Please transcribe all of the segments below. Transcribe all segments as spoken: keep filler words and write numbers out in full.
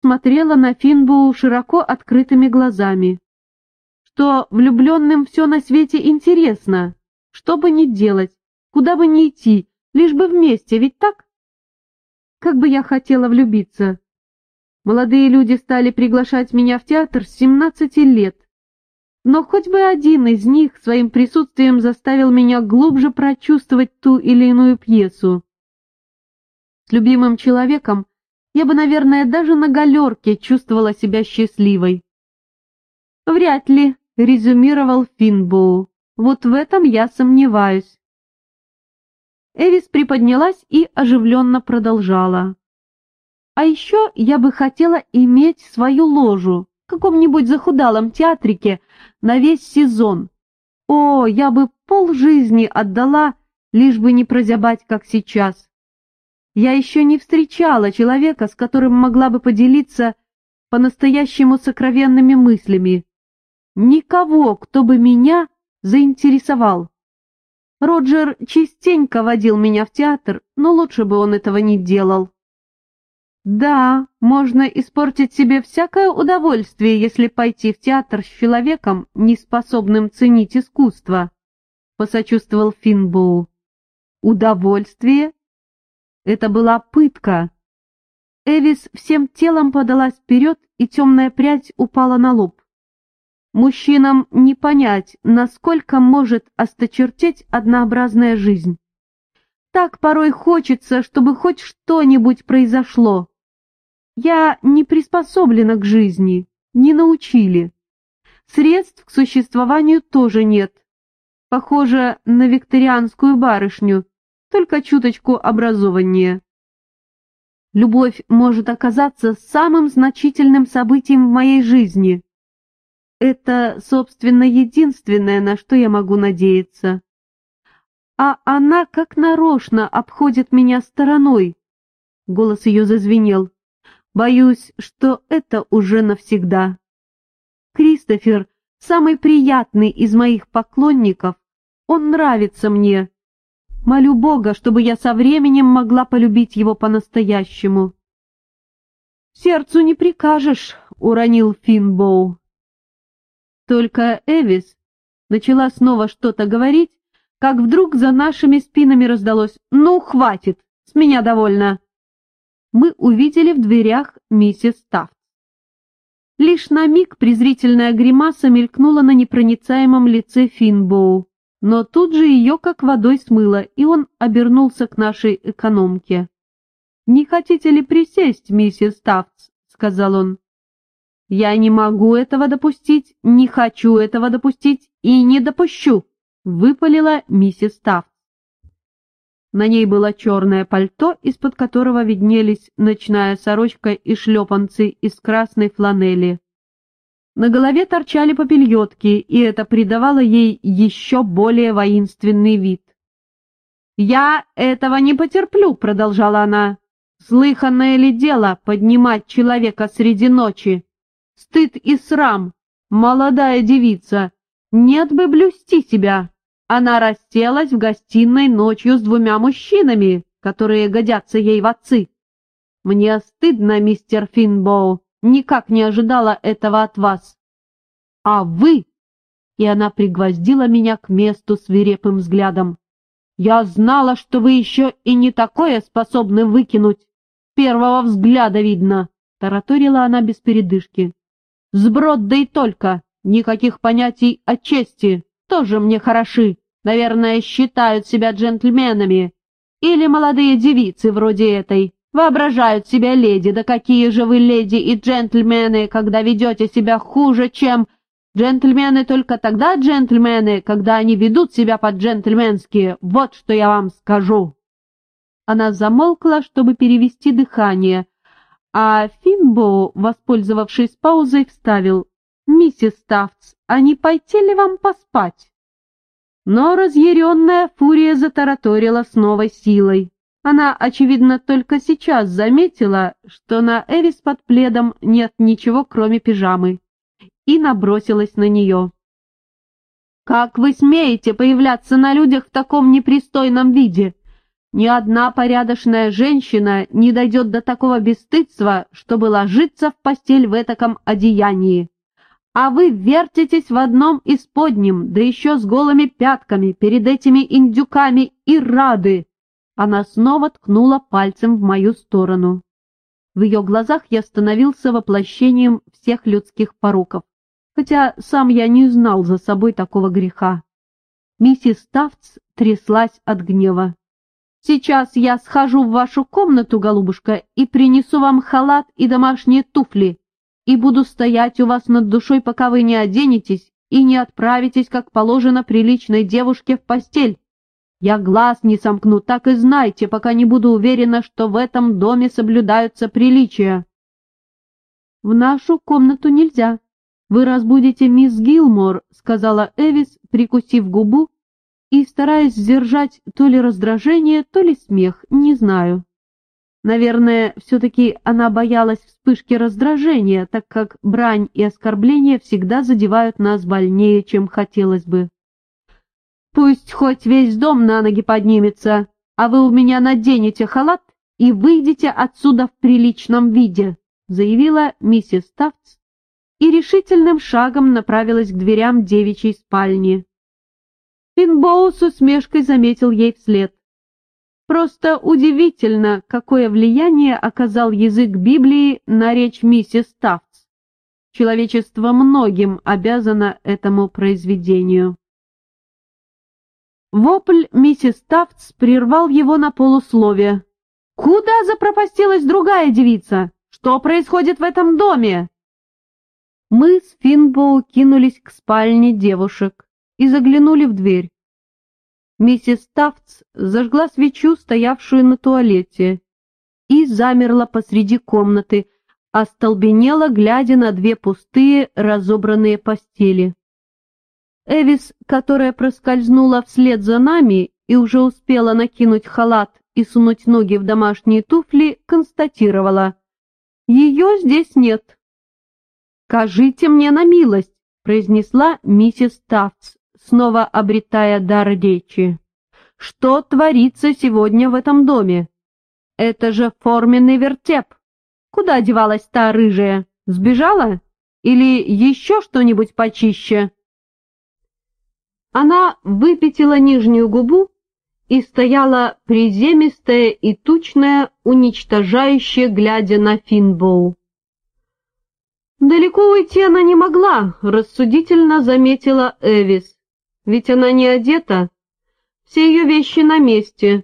смотрела на Финбоу широко открытыми глазами. Что влюбленным все на свете интересно, что бы ни делать, куда бы ни идти, лишь бы вместе, ведь так? Как бы я хотела влюбиться. Молодые люди стали приглашать меня в театр с семнадцати лет. Но хоть бы один из них своим присутствием заставил меня глубже прочувствовать ту или иную пьесу. С любимым человеком я бы, наверное, даже на галерке чувствовала себя счастливой. «Вряд ли», — резюмировал Финбоу, — «вот в этом я сомневаюсь». Эвис приподнялась и оживленно продолжала. «А еще я бы хотела иметь свою ложу в каком-нибудь захудалом театрике на весь сезон. О, я бы полжизни отдала, лишь бы не прозябать, как сейчас. Я еще не встречала человека, с которым могла бы поделиться по-настоящему сокровенными мыслями. Никого, кто бы меня заинтересовал. Роджер частенько водил меня в театр, но лучше бы он этого не делал». «Да, можно испортить себе всякое удовольствие, если пойти в театр с человеком, неспособным ценить искусство», — посочувствовал Финбоу. «Удовольствие? Это была пытка». Эвис всем телом подалась вперед, и темная прядь упала на лоб. Мужчинам не понять, насколько может осточертеть однообразная жизнь. Так порой хочется, чтобы хоть что-нибудь произошло. Я не приспособлена к жизни, не научили. Средств к существованию тоже нет. Похоже на викторианскую барышню, только чуточку образованнее. Любовь может оказаться самым значительным событием в моей жизни. Это, собственно, единственное, на что я могу надеяться. А она как нарочно обходит меня стороной. Голос ее зазвенел. Боюсь, что это уже навсегда. Кристофер — самый приятный из моих поклонников. Он нравится мне. Молю Бога, чтобы я со временем могла полюбить его по-настоящему. «Сердцу не прикажешь», — уронил Финбоу. Только Эвис начала снова что-то говорить, как вдруг за нашими спинами раздалось: «Ну, хватит, с меня довольно». Мы увидели в дверях миссис Тафтс. Лишь на миг презрительная гримаса мелькнула на непроницаемом лице Финбоу, но тут же ее как водой смыло, и он обернулся к нашей экономке. «Не хотите ли присесть, миссис Тафтс?» — сказал он. «Я не могу этого допустить, не хочу этого допустить и не допущу», — выпалила миссис Тафтс. На ней было черное пальто, из-под которого виднелись ночная сорочка и шлепанцы из красной фланели. На голове торчали попельотки, и это придавало ей еще более воинственный вид. «Я этого не потерплю», — продолжала она. «Слыханное ли дело поднимать человека среди ночи? Стыд и срам, молодая девица, нет бы блюсти себя». Она расселась в гостиной ночью с двумя мужчинами, которые годятся ей в отцы. Мне стыдно, мистер Финбоу, никак не ожидала этого от вас. А вы... И она пригвоздила меня к месту свирепым взглядом. Я знала, что вы еще и не такое способны выкинуть. С первого взгляда видно, тараторила она без передышки. Сброд, да и только, никаких понятий о чести. Тоже мне хороши, наверное, считают себя джентльменами. Или молодые девицы вроде этой, воображают себя леди, да какие же вы леди и джентльмены, когда ведете себя хуже, чем... Джентльмены только тогда джентльмены, когда они ведут себя по-джентльменски, вот что я вам скажу. Она замолкла, чтобы перевести дыхание, а Финбоу, воспользовавшись паузой, вставил: «Миссис Тафтс, а не пойти ли вам поспать?» Но разъяренная фурия затараторила с новой силой. Она, очевидно, только сейчас заметила, что на Эвис под пледом нет ничего, кроме пижамы, и набросилась на нее. «Как вы смеете появляться на людях в таком непристойном виде? Ни одна порядочная женщина не дойдет до такого бесстыдства, чтобы ложиться в постель в этаком одеянии. А вы вертитесь в одном исподнем, да еще с голыми пятками, перед этими индюками и рады!» Она снова ткнула пальцем в мою сторону. В ее глазах я становился воплощением всех людских пороков, хотя сам я не знал за собой такого греха. Миссис Тафтс тряслась от гнева. «Сейчас я схожу в вашу комнату, голубушка, и принесу вам халат и домашние туфли, и буду стоять у вас над душой, пока вы не оденетесь и не отправитесь, как положено приличной девушке, в постель. Я глаз не сомкну, так и знайте, пока не буду уверена, что в этом доме соблюдаются приличия». «В нашу комнату нельзя. Вы разбудите мисс Гилмор», — сказала Эвис, прикусив губу и стараясь сдержать то ли раздражение, то ли смех, не знаю. Наверное, все-таки она боялась вспышки раздражения, так как брань и оскорбления всегда задевают нас больнее, чем хотелось бы. «Пусть хоть весь дом на ноги поднимется, а вы у меня наденете халат и выйдете отсюда в приличном виде», заявила миссис Тафтс и решительным шагом направилась к дверям девичьей спальни. Финбоу с усмешкой заметил ей вслед. Просто удивительно, какое влияние оказал язык Библии на речь миссис Тафтс. Человечество многим обязано этому произведению. Вопль миссис Тафтс прервал его на полуслове. «Куда запропастилась другая девица? Что происходит в этом доме?» Мы с Финбоу кинулись к спальне девушек и заглянули в дверь. Миссис Тафтс зажгла свечу, стоявшую на туалете, и замерла посреди комнаты, остолбенела, глядя на две пустые, разобранные постели. Эвис, которая проскользнула вслед за нами и уже успела накинуть халат и сунуть ноги в домашние туфли, констатировала: «Ее здесь нет». «Скажите мне на милость», — произнесла миссис Тафтс, снова обретая дар речи. «Что творится сегодня в этом доме? Это же форменный вертеп. Куда девалась та рыжая? Сбежала? Или еще что-нибудь почище?» Она выпятила нижнюю губу и стояла приземистая и тучная, уничтожающе глядя на Финбоу. «Далеко уйти она не могла», — рассудительно заметила Эвис. «Ведь она не одета, все ее вещи на месте.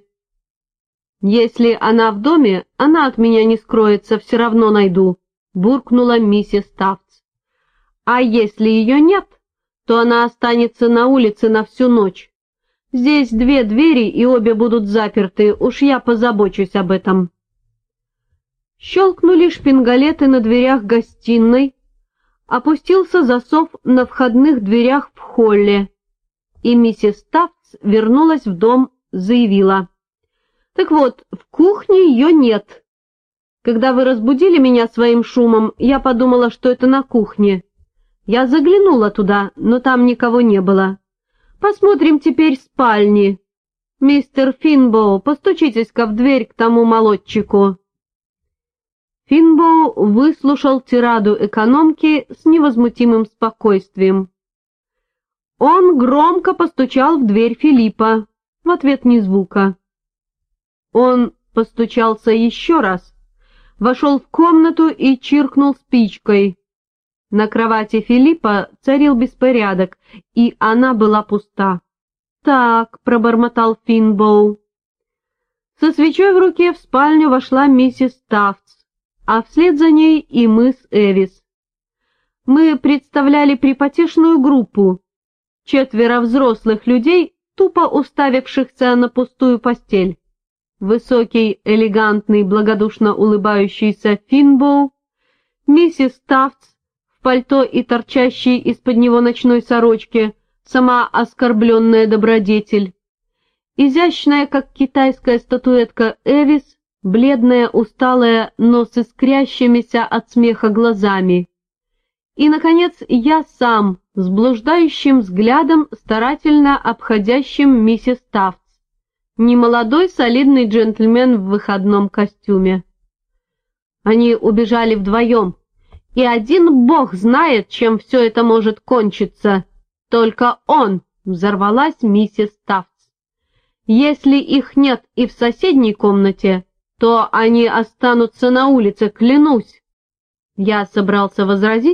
Если она в доме, она от меня не скроется, все равно найду», — буркнула миссис Тафтс. «А если ее нет, то она останется на улице на всю ночь. Здесь две двери, и обе будут заперты, уж я позабочусь об этом». Щелкнули шпингалеты на дверях гостиной, опустился засов на входных дверях в холле, и миссис Тафтс вернулась в дом, заявила: «Так вот, в кухне ее нет. Когда вы разбудили меня своим шумом, я подумала, что это на кухне. Я заглянула туда, но там никого не было. Посмотрим теперь спальни. Мистер Финбоу, постучитесь-ка в дверь к тому молодчику». Финбоу выслушал тираду экономки с невозмутимым спокойствием. Он громко постучал в дверь Филиппа, в ответ ни звука. Он постучался еще раз, вошел в комнату и чиркнул спичкой. На кровати Филиппа царил беспорядок, и она была пуста. «Так», — пробормотал Финбоу. Со свечой в руке в спальню вошла миссис Тафтс, а вслед за ней и мы с Эвис. Мы представляли припотешную группу, четверо взрослых людей, тупо уставившихся на пустую постель. Высокий, элегантный, благодушно улыбающийся Финбоу, миссис Тафтс в пальто и торчащей из-под него ночной сорочке, сама оскорбленная добродетель, изящная, как китайская статуэтка, Эвис, бледная, усталая, но с искрящимися от смеха глазами. И, наконец, я сам, с блуждающим взглядом, старательно обходящим миссис Тафтс, немолодой солидный джентльмен в выходном костюме. Они убежали вдвоем, и один бог знает, чем все это может кончиться. Только он, взорвалась миссис Тафтс. Если их нет и в соседней комнате, то они останутся на улице, клянусь. Я собрался возразить,